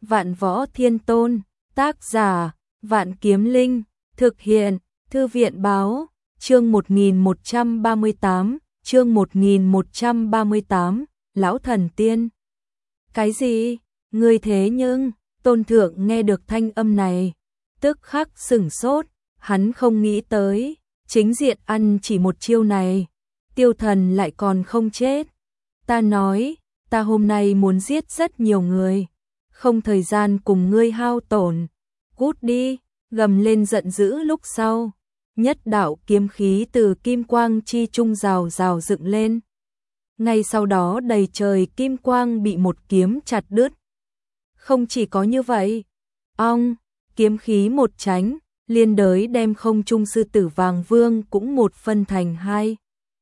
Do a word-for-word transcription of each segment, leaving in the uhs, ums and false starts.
Vạn Võ Thiên Tôn, tác giả, Vạn Kiếm Linh, thực hiện, Thư viện báo, chương một nghìn một trăm ba mươi tám, chương một nghìn một trăm ba mươi tám, Lão Thần Tiên. Cái gì? Ngươi thế nhưng, Tôn Thượng nghe được thanh âm này, tức khắc sửng sốt, hắn không nghĩ tới, chính diện ăn chỉ một chiêu này, Tiêu Thần lại còn không chết. Ta nói, ta hôm nay muốn giết rất nhiều người, không thời gian cùng ngươi hao tổn, cút đi, gầm lên giận dữ lúc sau, nhất đạo kiếm khí từ kim quang chi trung rào rào dựng lên. Ngay sau đó đầy trời kim quang bị một kiếm chặt đứt. Không chỉ có như vậy, ong, kiếm khí một tránh, liên đới đem không trung sư tử vàng vương cũng một phân thành hai.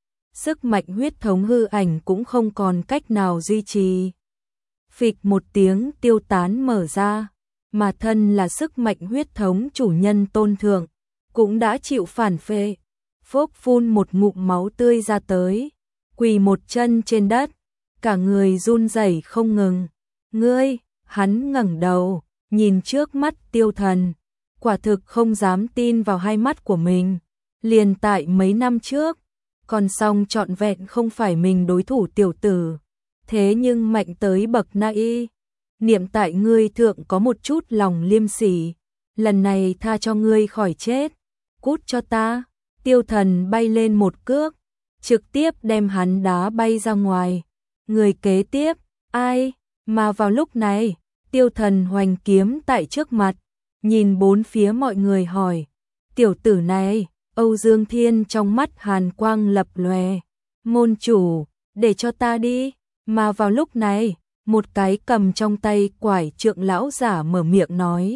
Sức mạnh huyết thống hư ảnh cũng không còn cách nào duy trì. Phịch một tiếng tiêu tán mở ra, mà thân là sức mạnh huyết thống chủ nhân Tôn Thượng, cũng đã chịu phản phệ, phốc phun một ngụm máu tươi ra tới, quỳ một chân trên đất, cả người run rẩy không ngừng. Ngươi, hắn ngẩng đầu, nhìn trước mắt Tiêu Thần, quả thực không dám tin vào hai mắt của mình. Liền tại mấy năm trước, còn xong trọn vẹn không phải mình đối thủ tiểu tử, thế nhưng mạnh tới bậc nai. Niệm tại ngươi thượng có một chút lòng liêm sỉ, lần này tha cho ngươi khỏi chết, cút cho ta. Tiêu Thần bay lên một cước, trực tiếp đem hắn đá bay ra ngoài. Người kế tiếp, ai? Mà vào lúc này, Tiêu Thần hoành kiếm tại trước mặt, nhìn bốn phía mọi người hỏi, tiểu tử này, Âu Dương Thiên trong mắt hàn quang lập lòe, môn chủ, để cho ta đi. Mà vào lúc này, một cái cầm trong tay quải trượng lão giả mở miệng nói,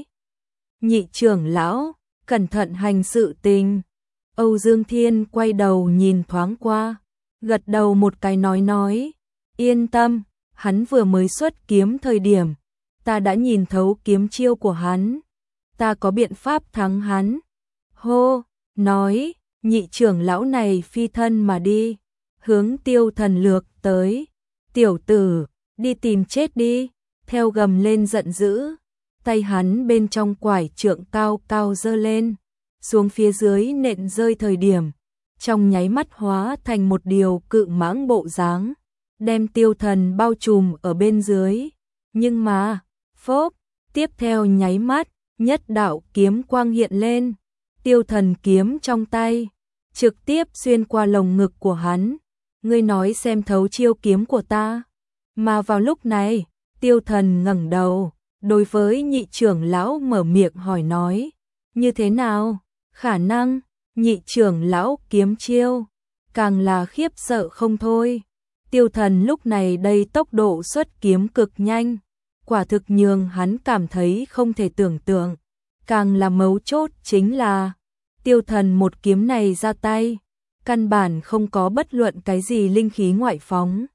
nhị trưởng lão, cẩn thận hành sự tình. Âu Dương Thiên quay đầu nhìn thoáng qua, gật đầu một cái nói nói, yên tâm, hắn vừa mới xuất kiếm thời điểm, ta đã nhìn thấu kiếm chiêu của hắn, ta có biện pháp thắng hắn. Hô, nói, nhị trưởng lão này phi thân mà đi, hướng Tiêu Thần lược tới. Tiểu tử, đi tìm chết đi, theo gầm lên giận dữ, tay hắn bên trong quải trượng cao cao giơ lên, xuống phía dưới nện rơi thời điểm, trong nháy mắt hóa thành một điều cự mãng bộ dáng, đem Tiêu Thần bao trùm ở bên dưới. Nhưng mà, phốp, tiếp theo nháy mắt, nhất đạo kiếm quang hiện lên, Tiêu Thần kiếm trong tay, trực tiếp xuyên qua lồng ngực của hắn. Ngươi nói xem thấu chiêu kiếm của ta. Mà vào lúc này, Tiêu Thần ngẩng đầu, đối với nhị trưởng lão mở miệng hỏi nói, như thế nào? Khả năng, nhị trưởng lão kiếm chiêu, càng là khiếp sợ không thôi. Tiêu Thần lúc này đây tốc độ xuất kiếm cực nhanh, quả thực nhường hắn cảm thấy không thể tưởng tượng. Càng là mấu chốt chính là, Tiêu Thần một kiếm này ra tay, căn bản không có bất luận cái gì linh khí ngoại phóng.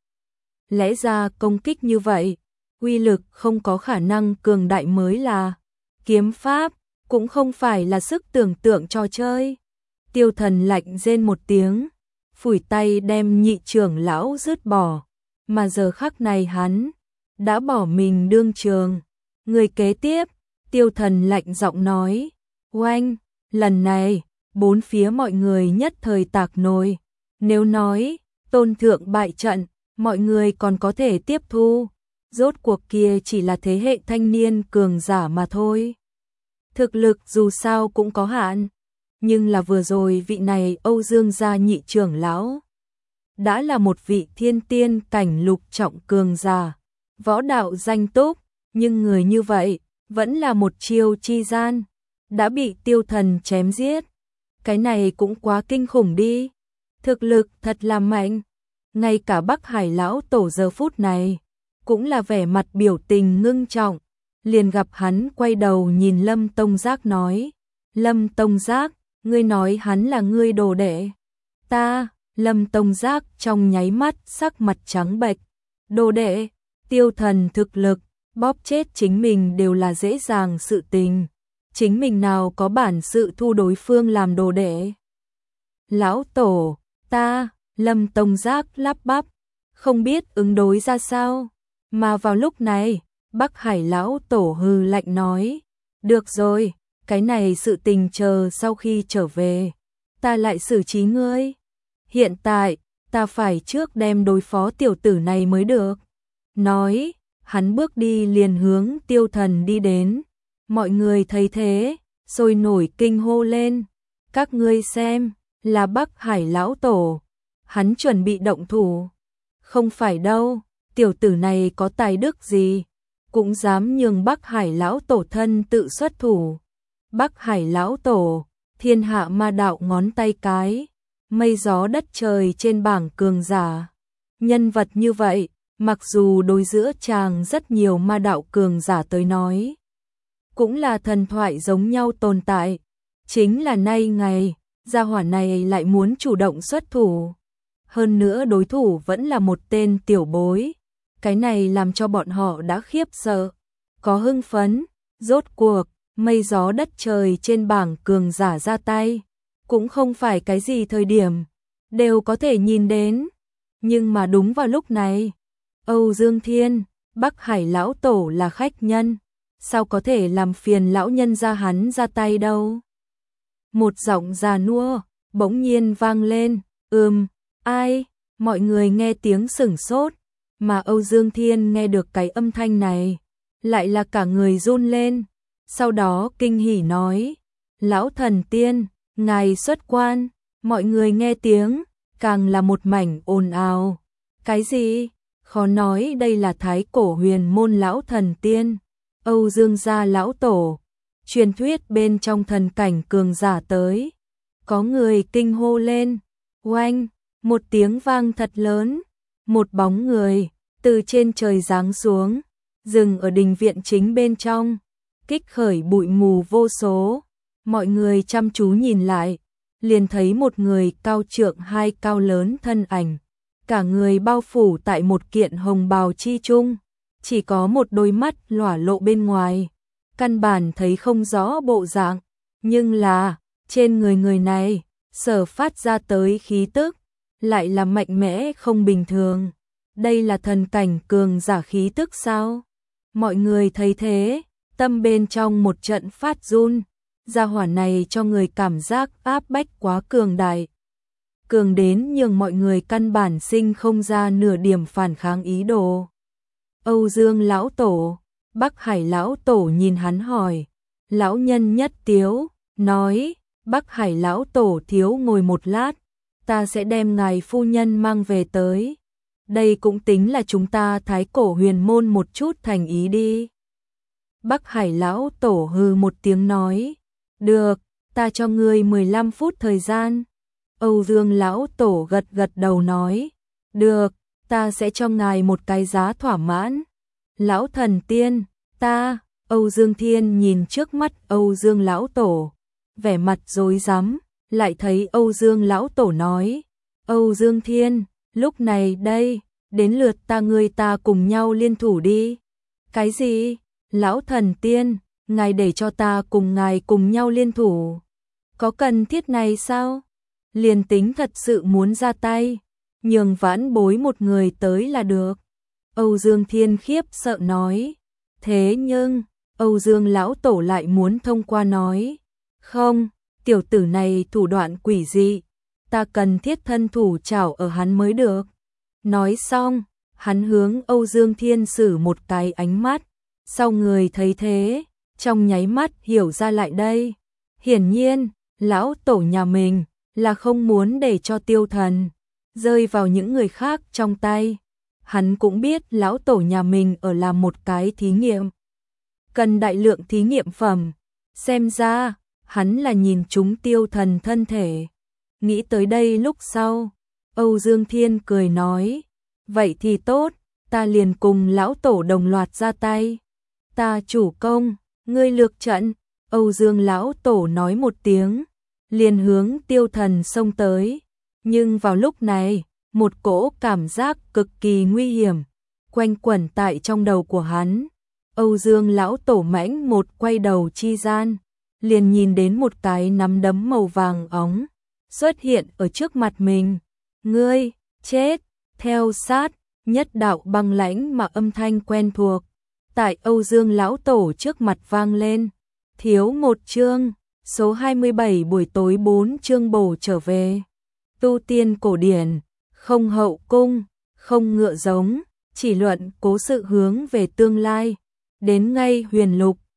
Lẽ ra công kích như vậy, uy lực không có khả năng cường đại mới là. Kiếm pháp, cũng không phải là sức tưởng tượng trò chơi. Tiêu Thần lạnh rên một tiếng, phủi tay đem nhị trưởng lão dứt bỏ. Mà giờ khắc này hắn, đã bỏ mình đương trường. Người kế tiếp, Tiêu Thần lạnh giọng nói, oanh, lần này, bốn phía mọi người nhất thời tạc nồi. Nếu nói, Tôn Thượng bại trận, mọi người còn có thể tiếp thu. Rốt cuộc kia chỉ là thế hệ thanh niên cường giả mà thôi. Thực lực dù sao cũng có hạn. Nhưng là vừa rồi vị này Âu Dương gia nhị trưởng lão, đã là một vị thiên tiên cảnh lục trọng cường giả, võ đạo danh túc. Nhưng người như vậy, vẫn là một chiêu chi gian, đã bị Tiêu Thần chém giết. Cái này cũng quá kinh khủng đi. Thực lực thật là mạnh. Ngay cả Bắc Hải lão tổ giờ phút này, cũng là vẻ mặt biểu tình ngưng trọng. Liền gặp hắn quay đầu nhìn Lâm Tông Giác nói, Lâm Tông Giác, ngươi nói hắn là ngươi đồ đệ. Ta, Lâm Tông Giác trong nháy mắt sắc mặt trắng bệch. Đồ đệ, Tiêu Thần thực lực, bóp chết chính mình đều là dễ dàng sự tình. Chính mình nào có bản sự thu đối phương làm đồ đệ. Lão tổ, ta, Lâm Tông Giác lắp bắp, không biết ứng đối ra sao. Mà vào lúc này, Bắc Hải lão tổ hừ lạnh nói, được rồi, cái này sự tình chờ sau khi trở về, ta lại xử trí ngươi. Hiện tại, ta phải trước đem đối phó tiểu tử này mới được. Nói, hắn bước đi liền hướng Tiêu Thần đi đến. Mọi người thấy thế, sôi nổi kinh hô lên. Các ngươi xem, là Bắc Hải lão tổ. Hắn chuẩn bị động thủ. Không phải đâu, tiểu tử này có tài đức gì, cũng dám nhường Bắc Hải lão tổ thân tự xuất thủ. Bắc Hải lão tổ, thiên hạ ma đạo ngón tay cái, mây gió đất trời trên bảng cường giả. Nhân vật như vậy, mặc dù đối giữa chàng rất nhiều ma đạo cường giả tới nói, cũng là thần thoại giống nhau tồn tại. Chính là nay ngày, gia hỏa này lại muốn chủ động xuất thủ. Hơn nữa đối thủ vẫn là một tên tiểu bối. Cái này làm cho bọn họ đã khiếp sợ, có hưng phấn. Rốt cuộc, mây gió đất trời trên bảng cường giả ra tay, cũng không phải cái gì thời điểm đều có thể nhìn đến. Nhưng mà đúng vào lúc này, Âu Dương Thiên, Bắc Hải lão tổ là khách nhân, sao có thể làm phiền lão nhân gia hắn ra tay đâu. Một giọng già nua bỗng nhiên vang lên, ừm, ai? Mọi người nghe tiếng sửng sốt, mà Âu Dương Thiên nghe được cái âm thanh này, lại là cả người run lên, sau đó kinh hỉ nói, lão thần tiên, ngài xuất quan. Mọi người nghe tiếng, càng là một mảnh ồn ào. Cái gì? Khó nói đây là thái cổ huyền môn lão thần tiên, Âu Dương gia lão tổ, truyền thuyết bên trong thần cảnh cường giả tới. Có người kinh hô lên, oanh, một tiếng vang thật lớn, một bóng người từ trên trời giáng xuống, dừng ở đình viện chính bên trong, kích khởi bụi mù vô số. Mọi người chăm chú nhìn lại, liền thấy một người cao trượng hai cao lớn thân ảnh, cả người bao phủ tại một kiện hồng bào chi trung, chỉ có một đôi mắt lỏa lộ bên ngoài, căn bản thấy không rõ bộ dạng, nhưng là trên người người này sở phát ra tới khí tức lại là mạnh mẽ không bình thường. Đây là thần cảnh cường giả khí tức sao? Mọi người thấy thế, tâm bên trong một trận phát run. Gia hỏa này cho người cảm giác áp bách quá cường đại, cường đến nhường mọi người căn bản sinh không ra nửa điểm phản kháng ý đồ. Âu Dương lão tổ, Bắc Hải lão tổ nhìn hắn hỏi, lão nhân nhất tiếu, nói, Bắc Hải lão tổ thiếu ngồi một lát, ta sẽ đem ngài phu nhân mang về tới. Đây cũng tính là chúng ta thái cổ huyền môn một chút thành ý đi. Bắc Hải lão tổ hừ một tiếng nói, được, ta cho ngươi mười lăm phút thời gian. Âu Dương lão tổ gật gật đầu nói, được, ta sẽ cho ngài một cái giá thỏa mãn. Lão thần tiên, ta, Âu Dương Thiên nhìn trước mắt Âu Dương lão tổ, vẻ mặt rối rắm, lại thấy Âu Dương lão tổ nói, Âu Dương Thiên, lúc này đây, đến lượt ta ngươi ta cùng nhau liên thủ đi. Cái gì? Lão thần tiên, ngài để cho ta cùng ngài cùng nhau liên thủ. Có cần thiết này sao? Liền tính thật sự muốn ra tay, nhường vãn bối một người tới là được. Âu Dương Thiên khiếp sợ nói. Thế nhưng, Âu Dương lão tổ lại muốn thông qua nói. Không, tiểu tử này thủ đoạn quỷ dị, ta cần thiết thân thủ chảo ở hắn mới được. Nói xong, hắn hướng Âu Dương Thiên sử một cái ánh mắt. Sau người thấy thế, trong nháy mắt hiểu ra lại đây. Hiển nhiên, lão tổ nhà mình là không muốn để cho Tiêu Thần rơi vào những người khác trong tay. Hắn cũng biết lão tổ nhà mình ở làm một cái thí nghiệm, cần đại lượng thí nghiệm phẩm. Xem ra, hắn là nhìn trúng Tiêu Thần thân thể. Nghĩ tới đây lúc sau, Âu Dương Thiên cười nói, vậy thì tốt, ta liền cùng lão tổ đồng loạt ra tay. Ta chủ công, ngươi lược trận. Âu Dương lão tổ nói một tiếng, liền hướng Tiêu Thần xông tới. Nhưng vào lúc này, một cỗ cảm giác cực kỳ nguy hiểm quanh quẩn tại trong đầu của hắn. Âu Dương lão tổ mãnh một quay đầu chi gian, liền nhìn đến một cái nắm đấm màu vàng óng xuất hiện ở trước mặt mình. Ngươi, chết! Theo sát, nhất đạo băng lãnh mà âm thanh quen thuộc tại Âu Dương lão tổ trước mặt vang lên. Thiếu một chương, số hai mươi bảy buổi tối bốn chương bổ trở về. Tu tiên cổ điển, không hậu cung, không ngựa giống, chỉ luận cố sự hướng về tương lai. Đến ngay huyền lục,